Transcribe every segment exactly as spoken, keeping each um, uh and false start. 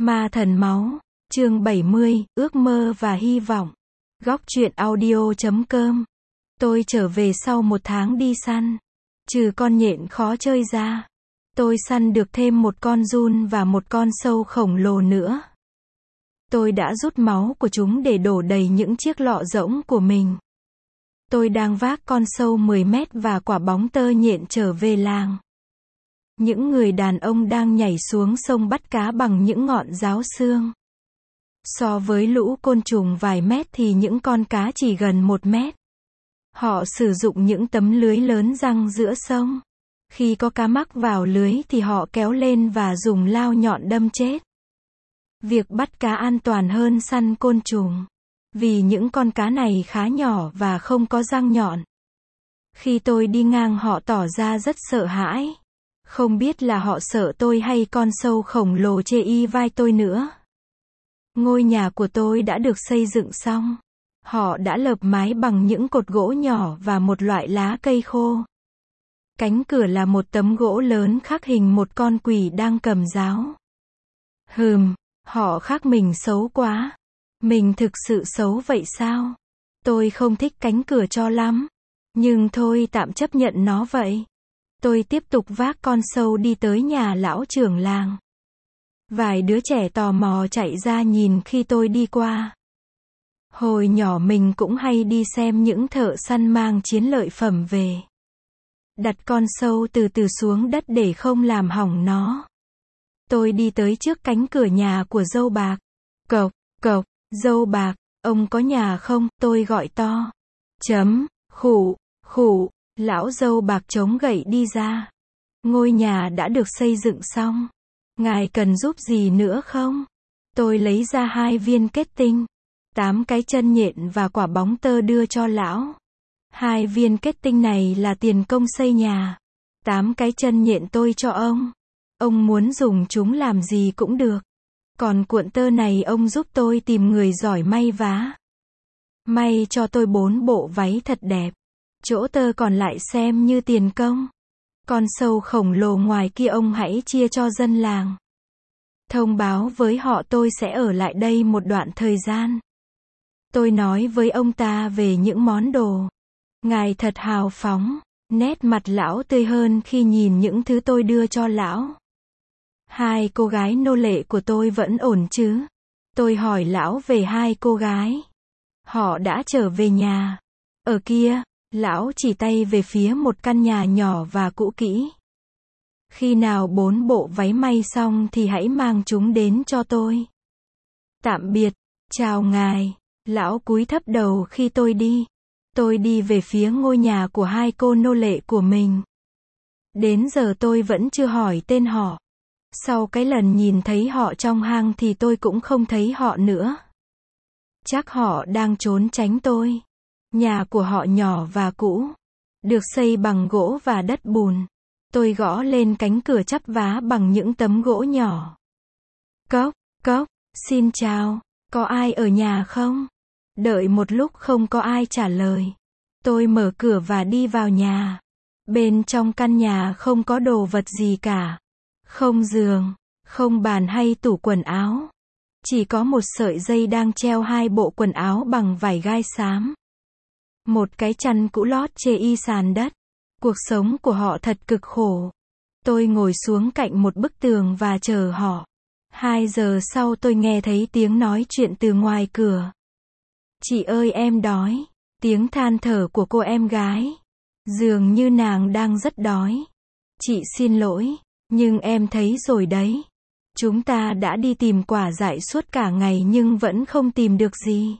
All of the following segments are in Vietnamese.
Ma thần máu, chương bảy mươi, ước mơ và hy vọng. Góc truyện audio chấm com. Tôi trở về sau một tháng đi săn. Trừ con nhện khó chơi ra, tôi săn được thêm một con giun và một con sâu khổng lồ nữa. Tôi đã rút máu của chúng để đổ đầy những chiếc lọ rỗng của mình. Tôi đang vác con sâu mười mét và quả bóng tơ nhện trở về làng. Những người đàn ông đang nhảy xuống sông bắt cá bằng những ngọn giáo xương. So với lũ côn trùng vài mét thì những con cá chỉ gần một mét. Họ sử dụng những tấm lưới lớn giăng giữa sông. Khi có cá mắc vào lưới thì họ kéo lên và dùng lao nhọn đâm chết. Việc bắt cá an toàn hơn săn côn trùng, vì những con cá này khá nhỏ và không có răng nhọn. Khi tôi đi ngang họ tỏ ra rất sợ hãi. Không biết là họ sợ tôi hay con sâu khổng lồ chê y vai tôi nữa. Ngôi nhà của tôi đã được xây dựng xong. Họ đã lợp mái bằng những cột gỗ nhỏ và một loại lá cây khô. Cánh cửa là một tấm gỗ lớn khắc hình một con quỷ đang cầm giáo. Hừm, họ khắc mình xấu quá. Mình thực sự xấu vậy sao? Tôi không thích cánh cửa cho lắm. Nhưng thôi tạm chấp nhận nó vậy. Tôi tiếp tục vác con sâu đi tới nhà lão trưởng làng. Vài đứa trẻ tò mò chạy ra nhìn khi tôi đi qua. Hồi nhỏ mình cũng hay đi xem những thợ săn mang chiến lợi phẩm về. Đặt con sâu từ từ xuống đất để không làm hỏng nó. Tôi đi tới trước cánh cửa nhà của dâu bạc. Cộc, cộc, dâu bạc, ông có nhà không? Tôi gọi to. Chấm, khụ, khụ. Lão dâu bạc chống gậy đi ra. Ngôi nhà đã được xây dựng xong. Ngài cần giúp gì nữa không? Tôi lấy ra hai viên kết tinh, tám cái chân nhện và quả bóng tơ đưa cho lão. Hai viên kết tinh này là tiền công xây nhà. Tám cái chân nhện tôi cho ông. Ông muốn dùng chúng làm gì cũng được. Còn cuộn tơ này ông giúp tôi tìm người giỏi may vá. May cho tôi bốn bộ váy thật đẹp. Chỗ tơ còn lại xem như tiền công. Con sâu khổng lồ ngoài kia ông hãy chia cho dân làng. Thông báo với họ tôi sẽ ở lại đây một đoạn thời gian. Tôi nói với ông ta về những món đồ. Ngài thật hào phóng. Nét mặt lão tươi hơn khi nhìn những thứ tôi đưa cho lão. Hai cô gái nô lệ của tôi vẫn ổn chứ? Tôi hỏi lão về hai cô gái. Họ đã trở về nhà. Ở kia. Lão chỉ tay về phía một căn nhà nhỏ và cũ kỹ. Khi nào bốn bộ váy may xong thì hãy mang chúng đến cho tôi. Tạm biệt, chào ngài. Lão cúi thấp đầu khi tôi đi. Tôi đi về phía ngôi nhà của hai cô nô lệ của mình. Đến giờ tôi vẫn chưa hỏi tên họ. Sau cái lần nhìn thấy họ trong hang thì tôi cũng không thấy họ nữa. Chắc họ đang trốn tránh tôi. Nhà của họ nhỏ và cũ, được xây bằng gỗ và đất bùn. Tôi gõ lên cánh cửa chắp vá bằng những tấm gỗ nhỏ. Cốc, cốc, xin chào, có ai ở nhà không? Đợi một lúc không có ai trả lời. Tôi mở cửa và đi vào nhà. Bên trong căn nhà không có đồ vật gì cả. Không giường, không bàn hay tủ quần áo. Chỉ có một sợi dây đang treo hai bộ quần áo bằng vải gai xám. Một cái chăn cũ lót chê y sàn đất. Cuộc sống của họ thật cực khổ. Tôi ngồi xuống cạnh một bức tường và chờ họ. Hai giờ sau tôi nghe thấy tiếng nói chuyện từ ngoài cửa. Chị ơi em đói. Tiếng than thở của cô em gái. Dường như nàng đang rất đói. Chị xin lỗi, nhưng em thấy rồi đấy. Chúng ta đã đi tìm quả dại suốt cả ngày nhưng vẫn không tìm được gì.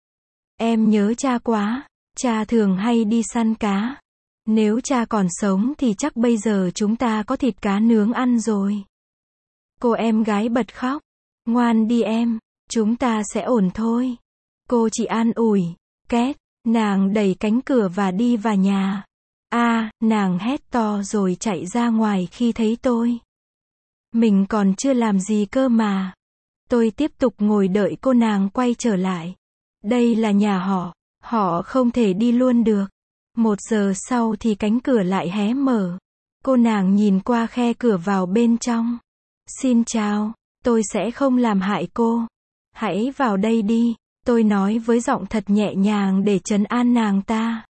Em nhớ cha quá. Cha thường hay đi săn cá. Nếu cha còn sống thì chắc bây giờ chúng ta có thịt cá nướng ăn rồi. Cô em gái bật khóc. Ngoan đi em, chúng ta sẽ ổn thôi. Cô chỉ an ủi. Két, nàng đẩy cánh cửa và đi vào nhà. A, à, nàng hét to rồi chạy ra ngoài khi thấy tôi. Mình còn chưa làm gì cơ mà. Tôi tiếp tục ngồi đợi cô nàng quay trở lại. Đây là nhà họ. Họ không thể đi luôn được. Một giờ sau thì cánh cửa lại hé mở. Cô nàng nhìn qua khe cửa vào bên trong. Xin chào, Tôi sẽ không làm hại cô. Hãy vào đây đi, tôi nói với giọng thật nhẹ nhàng để trấn an nàng ta.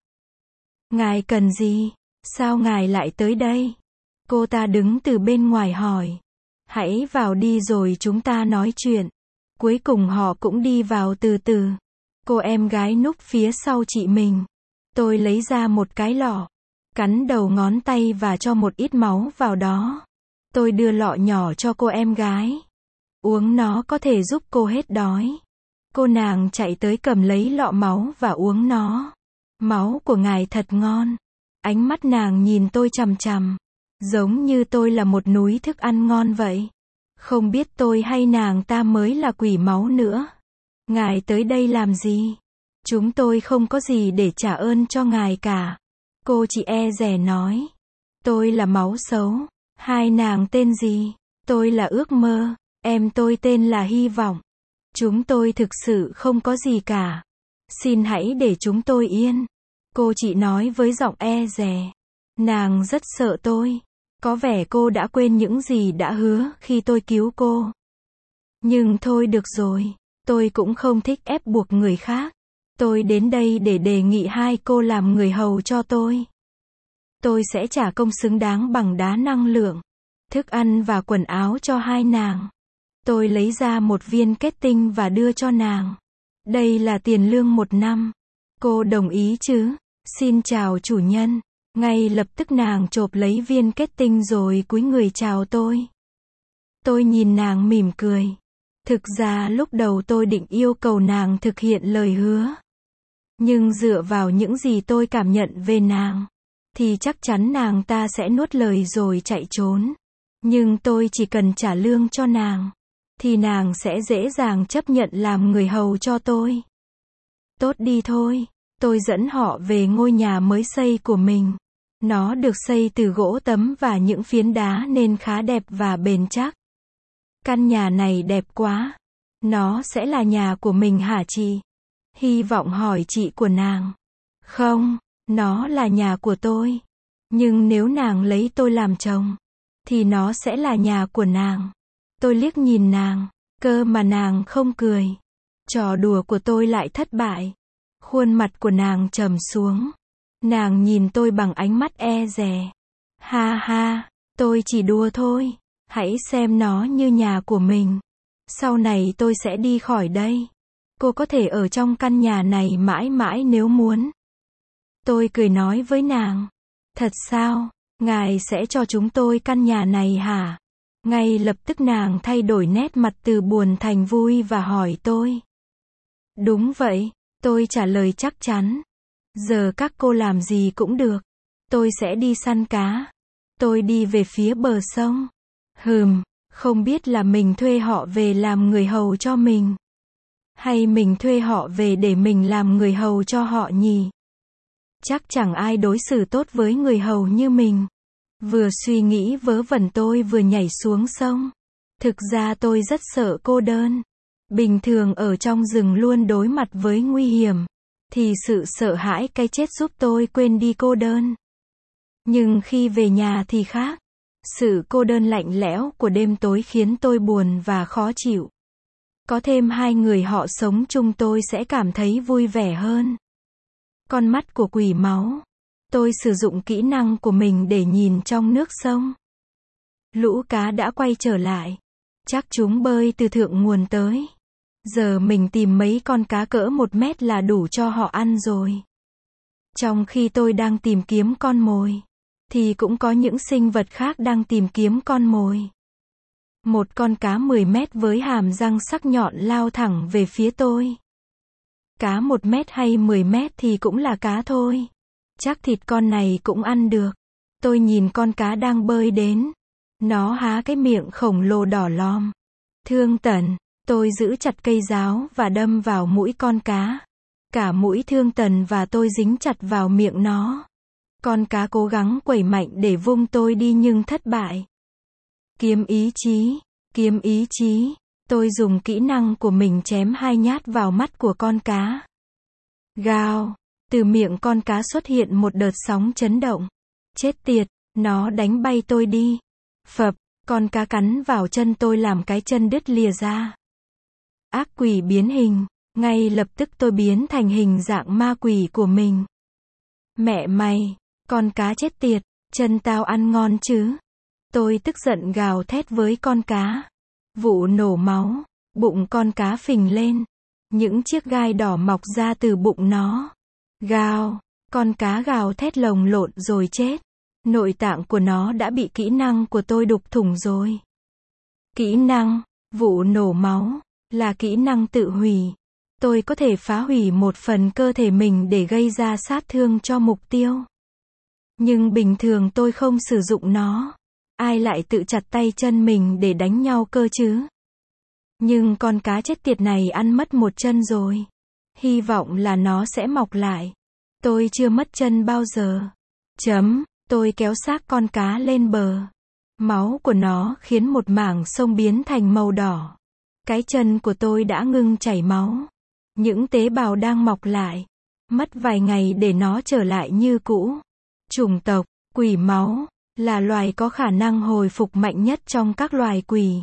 Ngài cần gì? Sao ngài lại tới đây? Cô ta đứng từ bên ngoài hỏi. Hãy vào đi rồi chúng ta nói chuyện. Cuối cùng họ cũng đi vào từ từ. Cô em gái núp phía sau chị mình. Tôi lấy ra một cái lọ, cắn đầu ngón tay và cho một ít máu vào đó. Tôi đưa lọ nhỏ cho cô em gái. Uống nó có thể giúp cô hết đói. Cô nàng chạy tới cầm lấy lọ máu và uống nó. Máu của ngài thật ngon. Ánh mắt nàng nhìn tôi chằm chằm. Giống như tôi là một núi thức ăn ngon vậy. Không biết tôi hay nàng ta mới là quỷ máu nữa. Ngài tới đây làm gì? Chúng tôi không có gì để trả ơn cho ngài cả. Cô chị e dè nói. Tôi là máu xấu. Hai nàng tên gì? Tôi là ước mơ. Em tôi tên là hy vọng. Chúng tôi thực sự không có gì cả. Xin hãy để chúng tôi yên. Cô chị nói với giọng e dè. Nàng rất sợ tôi. Có vẻ cô đã quên những gì đã hứa khi tôi cứu cô. Nhưng thôi được rồi. Tôi cũng không thích ép buộc người khác. Tôi đến đây để đề nghị hai cô làm người hầu cho tôi. Tôi sẽ trả công xứng đáng bằng đá năng lượng, thức ăn và quần áo cho hai nàng. Tôi lấy ra một viên kết tinh và đưa cho nàng. Đây là tiền lương một năm. Cô đồng ý chứ? Xin chào chủ nhân. Ngay lập tức nàng chộp lấy viên kết tinh rồi cúi người chào tôi. Tôi nhìn nàng mỉm cười. Thực ra lúc đầu tôi định yêu cầu nàng thực hiện lời hứa. Nhưng dựa vào những gì tôi cảm nhận về nàng, thì chắc chắn nàng ta sẽ nuốt lời rồi chạy trốn. Nhưng tôi chỉ cần trả lương cho nàng, thì nàng sẽ dễ dàng chấp nhận làm người hầu cho tôi. Tốt đi thôi. Tôi dẫn họ về ngôi nhà mới xây của mình. Nó được xây từ gỗ tấm và những phiến đá nên khá đẹp và bền chắc. Căn nhà này đẹp quá. Nó sẽ là nhà của mình hả chị? Hy vọng hỏi chị của nàng. Không, nó là nhà của tôi. Nhưng nếu nàng lấy tôi làm chồng, thì nó sẽ là nhà của nàng. Tôi liếc nhìn nàng, cơ mà nàng không cười. Trò đùa của tôi lại thất bại. Khuôn mặt của nàng trầm xuống. Nàng nhìn tôi bằng ánh mắt e dè. Ha ha, tôi chỉ đùa thôi. Hãy xem nó như nhà của mình. Sau này tôi sẽ đi khỏi đây. Cô có thể ở trong căn nhà này mãi mãi nếu muốn. Tôi cười nói với nàng. Thật sao? Ngài sẽ cho chúng tôi căn nhà này hả? Ngay lập tức nàng thay đổi nét mặt từ buồn thành vui và hỏi tôi. Đúng vậy, tôi trả lời chắc chắn. Giờ các cô làm gì cũng được. Tôi sẽ đi săn cá. Tôi đi về phía bờ sông. Hừm, không biết là mình thuê họ về làm người hầu cho mình, hay mình thuê họ về để mình làm người hầu cho họ nhỉ? Chắc chẳng ai đối xử tốt với người hầu như mình. Vừa suy nghĩ vớ vẩn tôi vừa nhảy xuống sông. Thực ra tôi rất sợ cô đơn. Bình thường ở trong rừng luôn đối mặt với nguy hiểm, thì sự sợ hãi cái chết giúp tôi quên đi cô đơn. Nhưng khi về nhà thì khác. Sự cô đơn lạnh lẽo của đêm tối khiến tôi buồn và khó chịu. Có thêm hai người họ sống chung tôi sẽ cảm thấy vui vẻ hơn. Con mắt của quỷ máu. Tôi sử dụng kỹ năng của mình để nhìn trong nước sông. Lũ cá đã quay trở lại. Chắc chúng bơi từ thượng nguồn tới. Giờ mình tìm mấy con cá cỡ một mét là đủ cho họ ăn rồi. Trong khi tôi đang tìm kiếm con mồi, thì cũng có những sinh vật khác đang tìm kiếm con mồi. Một con cá mười mét với hàm răng sắc nhọn lao thẳng về phía tôi. Cá một mét hay mười mét thì cũng là cá thôi. Chắc thịt con này cũng ăn được. Tôi nhìn con cá đang bơi đến. Nó há cái miệng khổng lồ đỏ lòm. Thương Tần. Tôi giữ chặt cây giáo và đâm vào mũi con cá. Cả mũi Thương Tần và tôi dính chặt vào miệng nó. Con cá cố gắng quẩy mạnh để vung tôi đi nhưng thất bại. Kiếm ý chí, kiếm ý chí. Tôi dùng kỹ năng của mình chém hai nhát vào mắt của con cá. Gào, từ miệng con cá xuất hiện một đợt sóng chấn động. Chết tiệt, nó đánh bay tôi đi. Phập, Con cá cắn vào chân tôi làm cái chân đứt lìa ra. Ác quỷ biến hình, ngay lập tức tôi biến thành hình dạng ma quỷ của mình. Mẹ mày, con cá chết tiệt, chân tao ăn ngon chứ. Tôi tức giận gào thét với con cá. Vụ nổ máu, bụng con cá phình lên. Những chiếc gai đỏ mọc ra từ bụng nó. Gào, con cá gào thét lồng lộn rồi chết. Nội tạng của nó đã bị kỹ năng của tôi đục thủng rồi. Kỹ năng, vụ nổ máu, là kỹ năng tự hủy. Tôi có thể phá hủy một phần cơ thể mình để gây ra sát thương cho mục tiêu. Nhưng bình thường tôi không sử dụng nó. Ai lại tự chặt tay chân mình để đánh nhau cơ chứ? Nhưng con cá chết tiệt này ăn mất một chân rồi. Hy vọng là nó sẽ mọc lại. Tôi chưa mất chân bao giờ. Chấm, tôi kéo xác con cá lên bờ. Máu của nó khiến một mảng sông biến thành màu đỏ. Cái chân của tôi đã ngưng chảy máu. Những tế bào đang mọc lại. Mất vài ngày để nó trở lại như cũ. Chủng tộc, quỷ máu, là loài có khả năng hồi phục mạnh nhất trong các loài quỷ.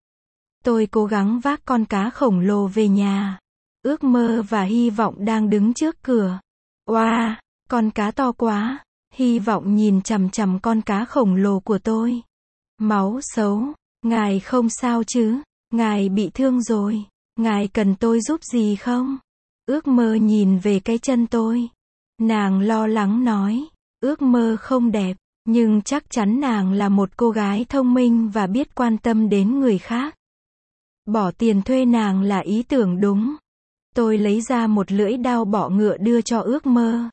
Tôi cố gắng vác con cá khổng lồ về nhà. Ước mơ và hy vọng đang đứng trước cửa. Oa, con cá to quá. Hy vọng nhìn chằm chằm con cá khổng lồ của tôi. Máu xấu, ngài không sao chứ? Ngài bị thương rồi. Ngài cần tôi giúp gì không? Ước mơ nhìn về cái chân tôi. Nàng lo lắng nói. Ước mơ không đẹp, nhưng chắc chắn nàng là một cô gái thông minh và biết quan tâm đến người khác. Bỏ tiền thuê nàng là ý tưởng đúng. Tôi lấy ra một lưỡi dao bọ ngựa đưa cho ước mơ.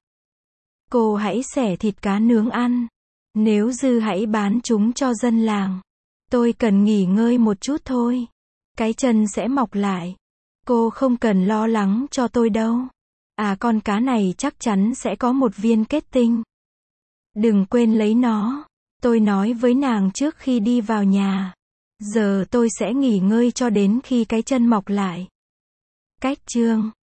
Cô hãy xẻ thịt cá nướng ăn. Nếu dư hãy bán chúng cho dân làng. Tôi cần nghỉ ngơi một chút thôi. Cái chân sẽ mọc lại. Cô không cần lo lắng cho tôi đâu. À, con cá này chắc chắn sẽ có một viên kết tinh. Đừng quên lấy nó. Tôi nói với nàng trước khi đi vào nhà. Giờ tôi sẽ nghỉ ngơi cho đến khi cái chân mọc lại. Cách chương